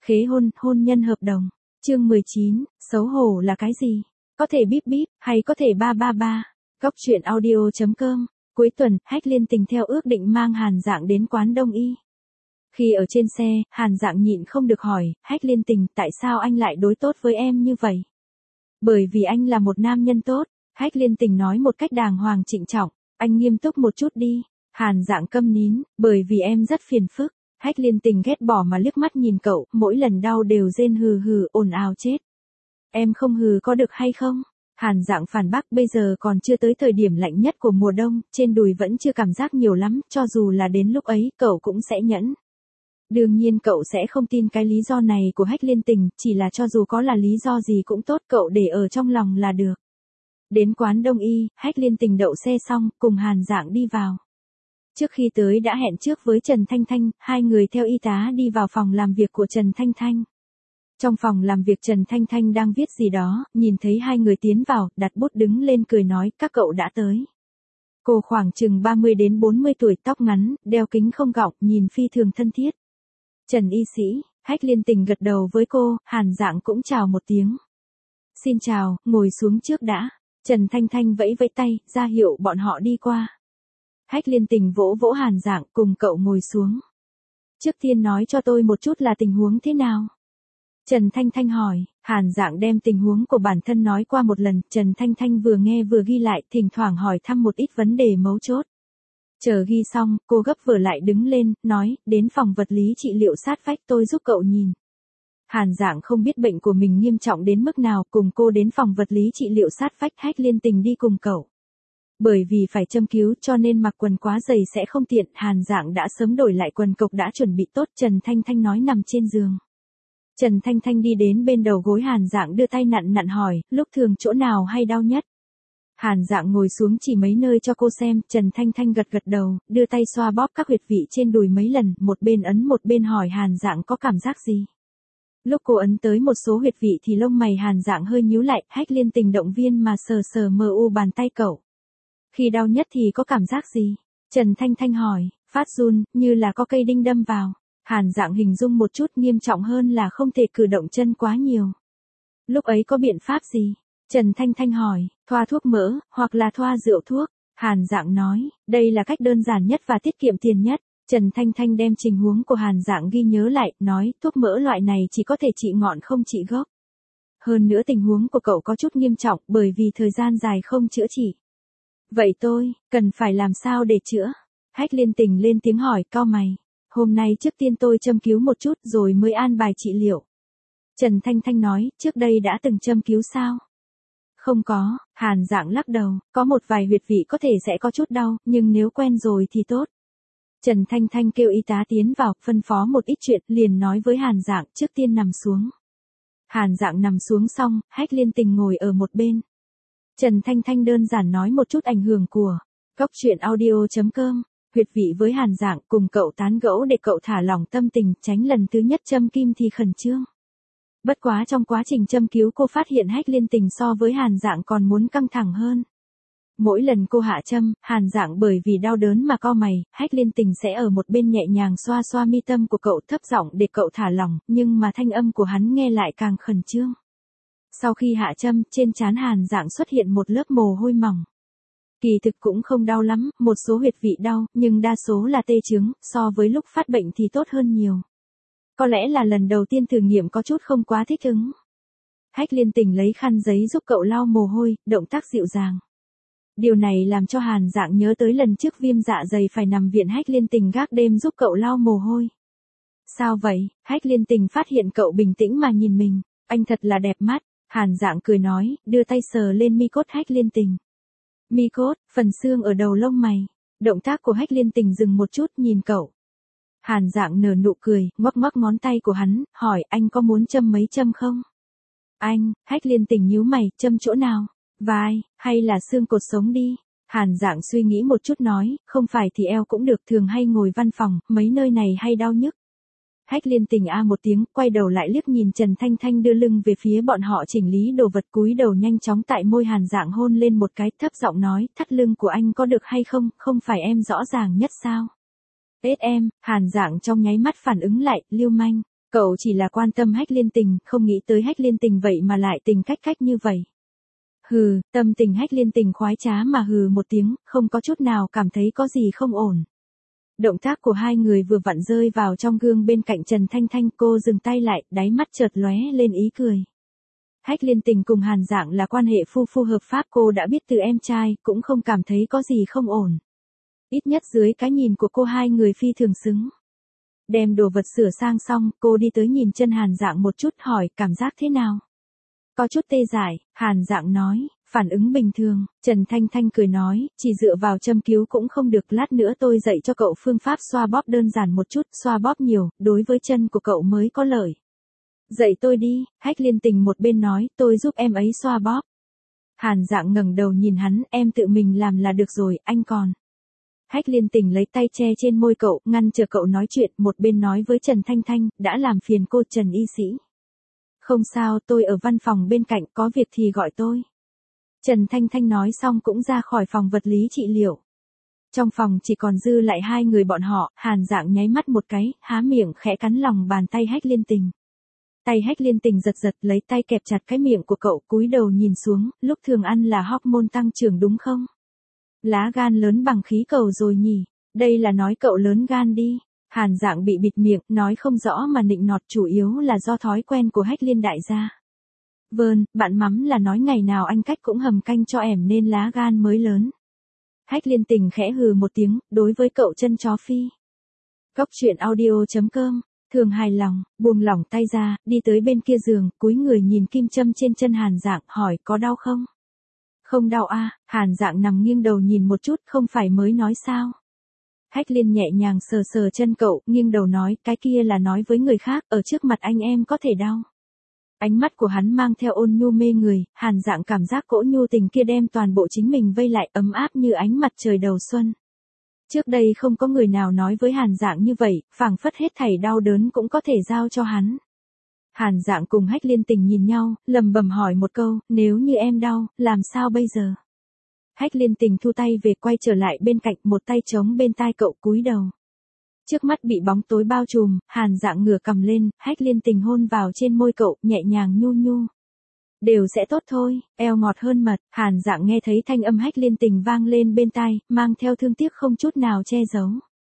Khế hôn, hôn nhân hợp đồng. Chương 19, xấu hổ là cái gì? Có thể bíp bíp, hay có thể ba ba ba. Góc truyện audio.com. Cuối tuần, Hách Liên Tình theo ước định mang Hàn Dạng đến quán Đông Y. Khi ở trên xe, Hàn Dạng nhịn không được hỏi, Hách Liên Tình, tại sao anh lại đối tốt với em như vậy? Bởi vì anh là một nam nhân tốt. Hách Liên Tình nói một cách đàng hoàng trịnh trọng, anh nghiêm túc một chút đi. Hàn Dạng câm nín, bởi vì em rất phiền phức. Hách Liên Tình ghét bỏ mà liếc mắt nhìn cậu, mỗi lần đau đều rên hừ hừ, ồn ào chết. Em không hừ có được hay không? Hàn Dạng phản bác, bây giờ còn chưa tới thời điểm lạnh nhất của mùa đông, trên đùi vẫn chưa cảm giác nhiều lắm, cho dù là đến lúc ấy, cậu cũng sẽ nhẫn. Đương nhiên cậu sẽ không tin cái lý do này của Hách Liên Tình, chỉ là cho dù có là lý do gì cũng tốt, cậu để ở trong lòng là được. Đến quán Đông Y, Hách Liên Tình đậu xe xong, cùng Hàn Dạng đi vào. Trước khi tới đã hẹn trước với Trần Thanh Thanh, hai người theo y tá đi vào phòng làm việc của Trần Thanh Thanh. Trong phòng làm việc Trần Thanh Thanh đang viết gì đó, nhìn thấy hai người tiến vào, đặt bút đứng lên cười nói, các cậu đã tới. Cô khoảng chừng 30 đến 40 tuổi, tóc ngắn, đeo kính không gọng, nhìn phi thường thân thiết. Trần y sĩ, Hách Liên Tình gật đầu với cô, Hàn Dạng cũng chào một tiếng. Xin chào, ngồi xuống trước đã. Trần Thanh Thanh vẫy vẫy tay, ra hiệu bọn họ đi qua. Hách Liên Tình vỗ vỗ Hàn Dạng, cùng cậu ngồi xuống. Trước tiên nói cho tôi một chút là tình huống thế nào? Trần Thanh Thanh hỏi. Hàn Dạng đem tình huống của bản thân nói qua một lần, Trần Thanh Thanh vừa nghe vừa ghi lại, thỉnh thoảng hỏi thăm một ít vấn đề mấu chốt. Chờ ghi xong, cô gấp vở lại đứng lên, nói, đến phòng vật lý trị liệu sát vách tôi giúp cậu nhìn. Hàn Dạng không biết bệnh của mình nghiêm trọng đến mức nào, cùng cô đến phòng vật lý trị liệu sát vách, Hách Liên Tình đi cùng cậu. Bởi vì phải châm cứu cho nên mặc quần quá dày sẽ không tiện, Hàn Dạng đã sớm đổi lại quần cộc đã chuẩn bị tốt, Trần Thanh Thanh nói nằm trên giường. Trần Thanh Thanh đi đến bên đầu gối Hàn Dạng đưa tay nặn nặn hỏi, lúc thường chỗ nào hay đau nhất? Hàn Dạng ngồi xuống chỉ mấy nơi cho cô xem, Trần Thanh Thanh gật gật đầu, đưa tay xoa bóp các huyệt vị trên đùi mấy lần, một bên ấn một bên hỏi Hàn Dạng có cảm giác gì. Lúc cô ấn tới một số huyệt vị thì lông mày Hàn Dạng hơi nhíu lại, Hách Liên Tình động viên mà sờ sờ mờ u bàn tay cậu. Khi đau nhất thì có cảm giác gì? Trần Thanh Thanh hỏi, phát run, như là có cây đinh đâm vào. Hàn Dạng hình dung một chút, nghiêm trọng hơn là không thể cử động chân quá nhiều. Lúc ấy có biện pháp gì? Trần Thanh Thanh hỏi, thoa thuốc mỡ, hoặc là thoa rượu thuốc. Hàn Dạng nói, đây là cách đơn giản nhất và tiết kiệm tiền nhất. Trần Thanh Thanh đem tình huống của Hàn Dạng ghi nhớ lại, nói, thuốc mỡ loại này chỉ có thể trị ngọn không trị gốc. Hơn nữa tình huống của cậu có chút nghiêm trọng, bởi vì thời gian dài không chữa trị. Vậy tôi, cần phải làm sao để chữa? Hách Liên Tình lên tiếng hỏi, cau mày. Hôm nay trước tiên tôi châm cứu một chút rồi mới an bài trị liệu. Trần Thanh Thanh nói, trước đây đã từng châm cứu sao? Không có, Hàn Dạng lắc đầu, có một vài huyệt vị có thể sẽ có chút đau, nhưng nếu quen rồi thì tốt. Trần Thanh Thanh kêu y tá tiến vào, phân phó một ít chuyện, liền nói với Hàn Dạng, trước tiên nằm xuống. Hàn Dạng nằm xuống xong, Hách Liên Tình ngồi ở một bên. Trần Thanh Thanh đơn giản nói một chút ảnh hưởng của góc truyện audio.com, huyệt vị với Hàn Dạng, cùng cậu tán gẫu để cậu thả lỏng tâm tình, tránh lần thứ nhất châm kim thì khẩn trương. Bất quá trong quá trình châm cứu cô phát hiện Hách Liên Tình so với Hàn Dạng còn muốn căng thẳng hơn. Mỗi lần cô hạ châm, Hàn Dạng bởi vì đau đớn mà cau mày, Hách Liên Tình sẽ ở một bên nhẹ nhàng xoa xoa mi tâm của cậu, thấp giọng để cậu thả lỏng, nhưng mà thanh âm của hắn nghe lại càng khẩn trương. Sau khi hạ châm, trên trán Hàn Dạng xuất hiện một lớp mồ hôi mỏng. Kỳ thực cũng không đau lắm, một số huyệt vị đau, nhưng đa số là tê chứng, so với lúc phát bệnh thì tốt hơn nhiều. Có lẽ là lần đầu tiên thử nghiệm có chút không quá thích ứng. Hách Liên Tình lấy khăn giấy giúp cậu lau mồ hôi, động tác dịu dàng. Điều này làm cho Hàn Dạng nhớ tới lần trước viêm dạ dày phải nằm viện, Hách Liên Tình gác đêm giúp cậu lau mồ hôi. Sao vậy? Hách Liên Tình phát hiện cậu bình tĩnh mà nhìn mình, anh thật là đẹp mắt. Hàn Dạng cười nói, đưa tay sờ lên mi cốt Hách Liên Tình. Mi cốt, phần xương ở đầu lông mày. Động tác của Hách Liên Tình dừng một chút nhìn cậu. Hàn Dạng nở nụ cười, ngoắc ngoắc ngón tay của hắn, hỏi anh có muốn châm mấy châm không? Anh, Hách Liên Tình nhíu mày, châm chỗ nào? Vai, hay là xương cột sống đi? Hàn Dạng suy nghĩ một chút nói, không phải thì eo cũng được, thường hay ngồi văn phòng, mấy nơi này hay đau nhức. Hách Liên Tình a một tiếng, quay đầu lại liếc nhìn Trần Thanh Thanh đưa lưng về phía bọn họ chỉnh lý đồ vật, cúi đầu nhanh chóng tại môi Hàn Dạng hôn lên một cái, thấp giọng nói, thắt lưng của anh có được hay không, không phải em rõ ràng nhất sao? Em, Hàn Dạng trong nháy mắt phản ứng lại, lưu manh. Cậu chỉ là quan tâm Hách Liên Tình, không nghĩ tới Hách Liên Tình vậy mà lại tình cách như vậy. Hừ, tâm tình Hách Liên Tình khoái trá mà hừ một tiếng, không có chút nào cảm thấy có gì không ổn. Động tác của hai người vừa vặn rơi vào trong gương bên cạnh Trần Thanh Thanh, cô dừng tay lại, đáy mắt chợt lóe lên ý cười. Hách Liên Tình cùng Hàn Dạng là quan hệ phu phu hợp pháp, cô đã biết từ em trai, cũng không cảm thấy có gì không ổn. Ít nhất dưới cái nhìn của cô hai người phi thường xứng. Đem đồ vật sửa sang xong, cô đi tới nhìn chân Hàn Dạng một chút, hỏi cảm giác thế nào. Có chút tê dại, Hàn Dạng nói, phản ứng bình thường. Trần Thanh Thanh cười nói, chỉ dựa vào châm cứu cũng không được, lát nữa tôi dạy cho cậu phương pháp xoa bóp đơn giản một chút, xoa bóp nhiều, đối với chân của cậu mới có lợi. Dạy tôi đi, Hách Liên Tình một bên nói, tôi giúp em ấy xoa bóp. Hàn Dạng ngẩng đầu nhìn hắn, em tự mình làm là được rồi, anh còn. Hách Liên Tình lấy tay che trên môi cậu, ngăn chờ cậu nói chuyện, một bên nói với Trần Thanh Thanh, đã làm phiền cô Trần y sĩ. Không sao, tôi ở văn phòng bên cạnh, có việc thì gọi tôi. Trần Thanh Thanh nói xong cũng ra khỏi phòng vật lý trị liệu. Trong phòng chỉ còn dư lại hai người bọn họ, Hàn Dạng nháy mắt một cái, há miệng khẽ cắn lòng bàn tay Hách Liên Tình. Tay Hách Liên Tình giật giật lấy tay kẹp chặt cái miệng của cậu, cúi đầu nhìn xuống, lúc thường ăn là hormone tăng trưởng đúng không? Lá gan lớn bằng khí cầu rồi nhỉ, đây là nói cậu lớn gan đi. Hàn Dạng bị bịt miệng, nói không rõ mà nịnh nọt, chủ yếu là do thói quen của Hách Liên đại gia. Vâng, bạn mắm là nói ngày nào anh cách cũng hầm canh cho ẻm nên lá gan mới lớn. Hách Liên Tình khẽ hừ một tiếng, đối với cậu chân chó phi. Góc truyện audio.com, thường hài lòng, buông lỏng tay ra, đi tới bên kia giường, cúi người nhìn kim châm trên chân Hàn Dạng, hỏi có đau không? Không đau à, Hàn Dạng nằm nghiêng đầu nhìn một chút, không phải mới nói sao? Hách Liên nhẹ nhàng sờ sờ chân cậu, nghiêng đầu nói, cái kia là nói với người khác, ở trước mặt anh em có thể đau. Ánh mắt của hắn mang theo ôn nhu mê người, Hàn Dạng cảm giác cỗ nhu tình kia đem toàn bộ chính mình vây lại, ấm áp như ánh mặt trời đầu xuân. Trước đây không có người nào nói với Hàn Dạng như vậy, phảng phất hết thảy đau đớn cũng có thể giao cho hắn. Hàn Dạng cùng Hách Liên Tình nhìn nhau, lầm bầm hỏi một câu, nếu như em đau, làm sao bây giờ? Hách Liên Tình thu tay về, quay trở lại bên cạnh, một tay chống bên tai cậu, cúi đầu. Trước mắt bị bóng tối bao trùm, Hàn Dạng ngửa cầm lên, Hách Liên Tình hôn vào trên môi cậu, nhẹ nhàng nhu nhu. Đều sẽ tốt thôi, eo ngọt hơn mật. Hàn Dạng nghe thấy thanh âm Hách Liên Tình vang lên bên tai, mang theo thương tiếc không chút nào che giấu.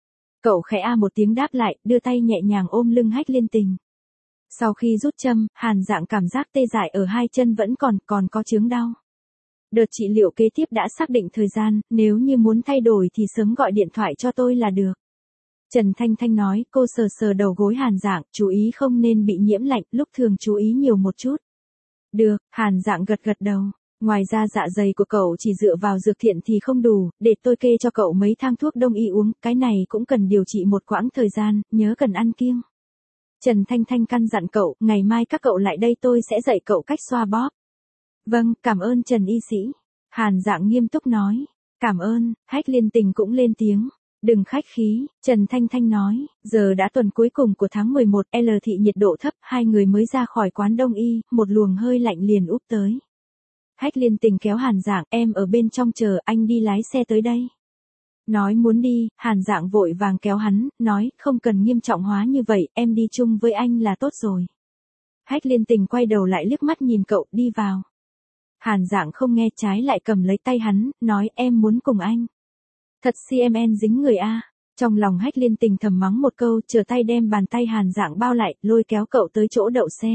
Cậu khẽ a một tiếng đáp lại, đưa tay nhẹ nhàng ôm lưng Hách Liên Tình. Sau khi rút châm, Hàn Dạng cảm giác tê dại ở hai chân vẫn còn có chướng đau. Đợt trị liệu kế tiếp đã xác định thời gian, nếu như muốn thay đổi thì sớm gọi điện thoại cho tôi là được. Trần Thanh Thanh nói, cô sờ sờ đầu gối Hàn Dạng, chú ý không nên bị nhiễm lạnh, lúc thường chú ý nhiều một chút. Được, Hàn Dạng gật gật đầu. Ngoài ra dạ dày của cậu chỉ dựa vào dược thiện thì không đủ, để tôi kê cho cậu mấy thang thuốc đông y uống, cái này cũng cần điều trị một quãng thời gian, nhớ cần ăn kiêng. Trần Thanh Thanh căn dặn cậu, ngày mai các cậu lại đây tôi sẽ dạy cậu cách xoa bóp. Vâng, cảm ơn Trần y sĩ. Hàn Dạng nghiêm túc nói. Cảm ơn, Hách Liên Tình cũng lên tiếng. Đừng khách khí, Trần Thanh Thanh nói, giờ đã tuần cuối cùng của tháng 11, L thị nhiệt độ thấp, hai người mới ra khỏi quán đông y, một luồng hơi lạnh liền úp tới. Hách Liên Tình kéo Hàn Dạng, em ở bên trong chờ, anh đi lái xe tới đây. Nói muốn đi, Hàn Dạng vội vàng kéo hắn, nói, không cần nghiêm trọng hóa như vậy, em đi chung với anh là tốt rồi. Hách Liên Tình quay đầu lại liếc mắt nhìn cậu, đi vào. Hàn Dạng không nghe, trái lại cầm lấy tay hắn, nói em muốn cùng anh. Thật CMN dính người a. Trong lòng Hách Liên Tình thầm mắng một câu, trở tay đem bàn tay Hàn Dạng bao lại, lôi kéo cậu tới chỗ đậu xe.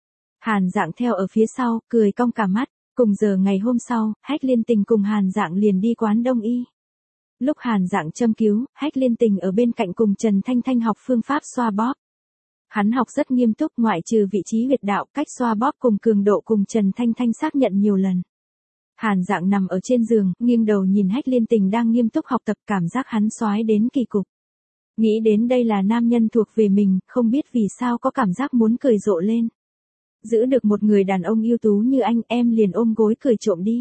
Hàn Dạng theo ở phía sau, cười cong cả mắt. Cùng giờ ngày hôm sau, Hách Liên Tình cùng Hàn Dạng liền đi quán đông y. Lúc Hàn Dạng châm cứu, Hách Liên Tình ở bên cạnh cùng Trần Thanh Thanh học phương pháp xoa bóp. Hắn học rất nghiêm túc, ngoại trừ vị trí huyệt đạo, cách xoa bóp cùng cường độ cùng Trần Thanh Thanh xác nhận nhiều lần. Hàn Dạng nằm ở trên giường, nghiêng đầu nhìn Hách Liên Tình đang nghiêm túc học tập, cảm giác hắn xoái đến kỳ cục. Nghĩ đến đây là nam nhân thuộc về mình, không biết vì sao có cảm giác muốn cười rộ lên. Giữ được một người đàn ông ưu tú như anh, em liền ôm gối cười trộm đi.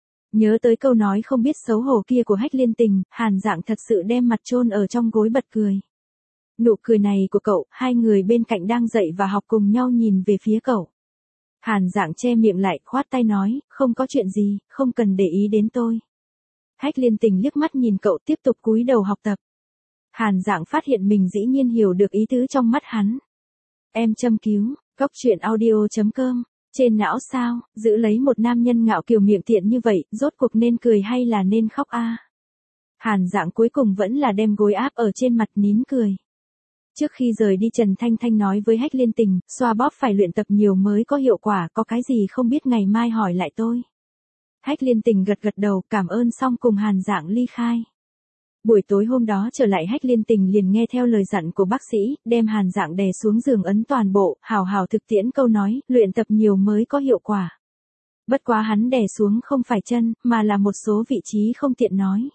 Nhớ tới câu nói không biết xấu hổ kia của Hách Liên Tình, Hàn Dạng thật sự đem mặt chôn ở trong gối bật cười. Nụ cười này của cậu, hai người bên cạnh đang dạy và học cùng nhau nhìn về phía cậu. Hàn Dạng che miệng lại, khoát tay nói, không có chuyện gì, không cần để ý đến tôi. Hách Liên Tình liếc mắt nhìn cậu, tiếp tục cúi đầu học tập. Hàn Dạng phát hiện mình dĩ nhiên hiểu được ý tứ trong mắt hắn. Em châm cứu, Cốc truyện audio.com, trên não sao, giữ lấy một nam nhân ngạo kiều miệng tiện như vậy, rốt cuộc nên cười hay là nên khóc a? Hàn Dạng cuối cùng vẫn là đem gối áp ở trên mặt nín cười. Trước khi rời đi Trần Thanh Thanh nói với Hách Liên Tình, xoa bóp phải luyện tập nhiều mới có hiệu quả, có cái gì không biết ngày mai hỏi lại tôi. Hách Liên Tình gật gật đầu, cảm ơn xong cùng Hàn Dạng ly khai. Buổi tối hôm đó trở lại Hách Liên Tình liền nghe theo lời dặn của bác sĩ, đem Hàn Dạng đè xuống giường ấn toàn bộ, hào hào thực tiễn câu nói, luyện tập nhiều mới có hiệu quả. Bất quá hắn đè xuống không phải chân, mà là một số vị trí không tiện nói.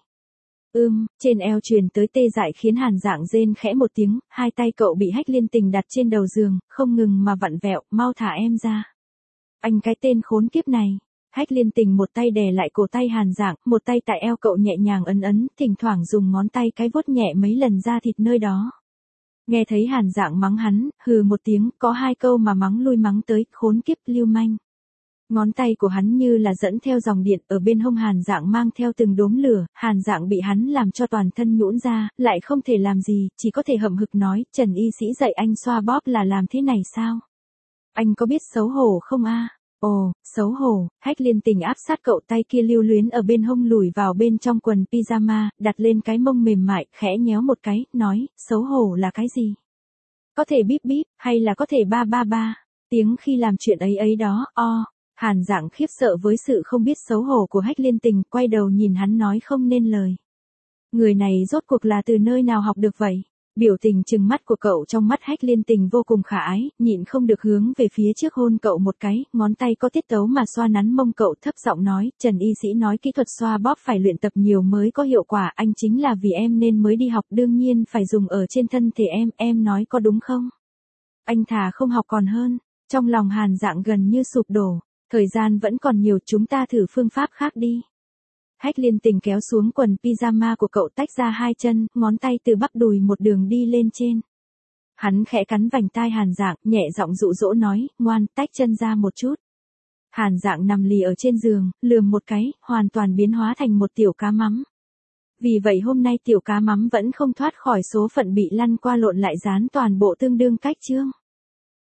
Trên eo truyền tới tê dại khiến Hàn Dạng rên khẽ một tiếng, hai tay cậu bị Hách Liên Tình đặt trên đầu giường, không ngừng mà vặn vẹo, mau thả em ra. Anh cái tên khốn kiếp này. Hách Liên Tình một tay đè lại cổ tay Hàn Dạng, một tay tại eo cậu nhẹ nhàng ấn, thỉnh thoảng dùng ngón tay cái vuốt nhẹ mấy lần da thịt nơi đó. Nghe thấy Hàn Dạng mắng hắn, hừ một tiếng, có hai câu mà mắng lui mắng tới, khốn kiếp, lưu manh. Ngón tay của hắn như là dẫn theo dòng điện, ở bên hông Hàn Dạng mang theo từng đốm lửa, Hàn Dạng bị hắn làm cho toàn thân nhũn ra, lại không thể làm gì, chỉ có thể hậm hực nói, Trần y sĩ dạy anh xoa bóp là làm thế này sao? Anh có biết xấu hổ không a? Ồ, xấu hổ. Hách Liên Tình áp sát cậu, tay kia lưu luyến ở bên hông lùi vào bên trong quần pyjama, đặt lên cái mông mềm mại, khẽ nhéo một cái, nói, xấu hổ là cái gì? Có thể bíp bíp, hay là có thể ba ba ba? Tiếng khi làm chuyện ấy đó, Hàn Dạng khiếp sợ với sự không biết xấu hổ của Hách Liên Tình, quay đầu nhìn hắn nói không nên lời. Người này rốt cuộc là từ nơi nào học được vậy? Biểu tình trừng mắt của cậu trong mắt Hách Liên Tình vô cùng khả ái, nhịn không được hướng về phía trước hôn cậu một cái, ngón tay có tiết tấu mà xoa nắn mông cậu, thấp giọng nói, Trần y sĩ nói kỹ thuật xoa bóp phải luyện tập nhiều mới có hiệu quả, anh chính là vì em nên mới đi học, đương nhiên phải dùng ở trên thân thể em nói có đúng không? Anh thà không học còn hơn. Trong lòng Hàn Dạng gần như sụp đổ, thời gian vẫn còn nhiều, chúng ta thử phương pháp khác đi. Hách Liên Tình kéo xuống quần pyjama của cậu, tách ra hai chân, ngón tay từ bắp đùi một đường đi lên trên. Hắn khẽ cắn vành tai Hàn Dạng, nhẹ giọng dụ dỗ nói, ngoan, tách chân ra một chút. Hàn Dạng nằm lì ở trên giường, lườm một cái, hoàn toàn biến hóa thành một tiểu cá mắm. Vì vậy hôm nay tiểu cá mắm vẫn không thoát khỏi số phận bị lăn qua lộn lại dán toàn bộ tương đương cách chương.